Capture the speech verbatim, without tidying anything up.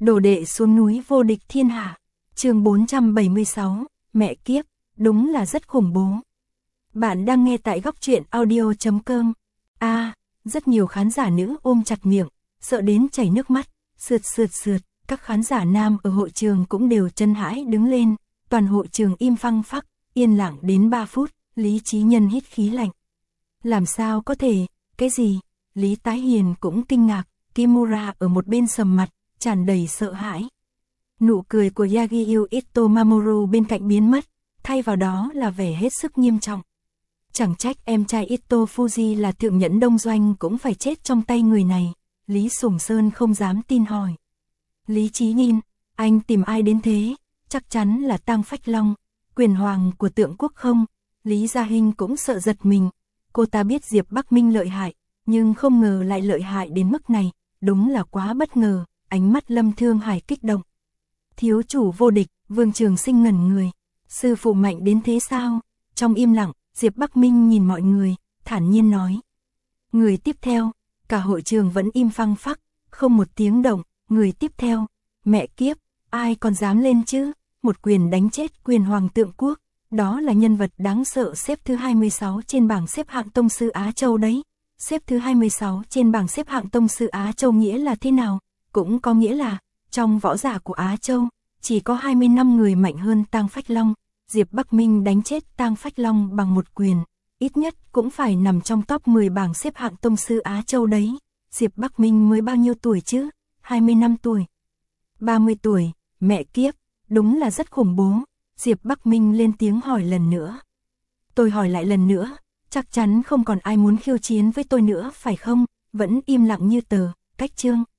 Đồ đệ xuống núi vô địch thiên hạ. Chương bốn trăm bảy mươi sáu, mẹ kiếp, đúng là rất khủng bố. Bạn đang nghe tại góc truyện audio chấm com. A, à, rất nhiều khán giả nữ ôm chặt miệng, sợ đến chảy nước mắt, sượt sượt sượt, các khán giả nam ở hội trường cũng đều chân hãi đứng lên, toàn hội trường im phăng phắc, yên lặng đến ba phút, Lý Chí Nhân hít khí lạnh. Làm sao có thể, cái gì? Lý Tái Hiền cũng kinh ngạc, Kimura ở một bên sầm mặt, tràn đầy sợ hãi. Nụ cười của Yagyu Ito Mamoru bên cạnh biến mất, thay vào đó là vẻ hết sức nghiêm trọng. Chẳng trách em trai Ito Fuji là thượng nhẫn đông doanh cũng phải chết trong tay người này, Lý Sủng Sơn không dám tin hỏi. Lý Chí Nhiên, anh tìm ai đến thế? Chắc chắn là Tang Phách Long, quyền hoàng của Tượng Quốc không? Lý Gia Hinh cũng sợ giật mình, cô ta biết Diệp Bắc Minh lợi hại, nhưng không ngờ lại lợi hại đến mức này, đúng là quá bất ngờ, ánh mắt Lâm Thương Hải kích động. Thiếu chủ vô địch, Vương Trường Sinh ngẩn người, sư phụ mạnh đến thế sao? Trong im lặng, Diệp Bắc Minh nhìn mọi người, thản nhiên nói. Người tiếp theo, cả hội trường vẫn im phăng phắc, không một tiếng động, người tiếp theo, mẹ kiếp, ai còn dám lên chứ? Một quyền đánh chết quyền hoàng Tượng Quốc, đó là nhân vật đáng sợ xếp thứ hai mươi sáu trên bảng xếp hạng tông sư Á Châu đấy. Xếp thứ hai mươi sáu trên bảng xếp hạng tông sư Á Châu nghĩa là thế nào? Cũng có nghĩa là, trong võ giả của Á Châu, chỉ có hai mươi lăm người mạnh hơn Tang Phách Long. Diệp Bắc Minh đánh chết Tang Phách Long bằng một quyền, ít nhất cũng phải nằm trong top mười bảng xếp hạng tông sư Á Châu đấy. Diệp Bắc Minh mới bao nhiêu tuổi chứ? hai mươi lăm tuổi. ba mươi tuổi, mẹ kiếp, đúng là rất khủng bố. Diệp Bắc Minh lên tiếng hỏi lần nữa. Tôi hỏi lại lần nữa, chắc chắn không còn ai muốn khiêu chiến với tôi nữa phải không? Vẫn im lặng như tờ, cách chương.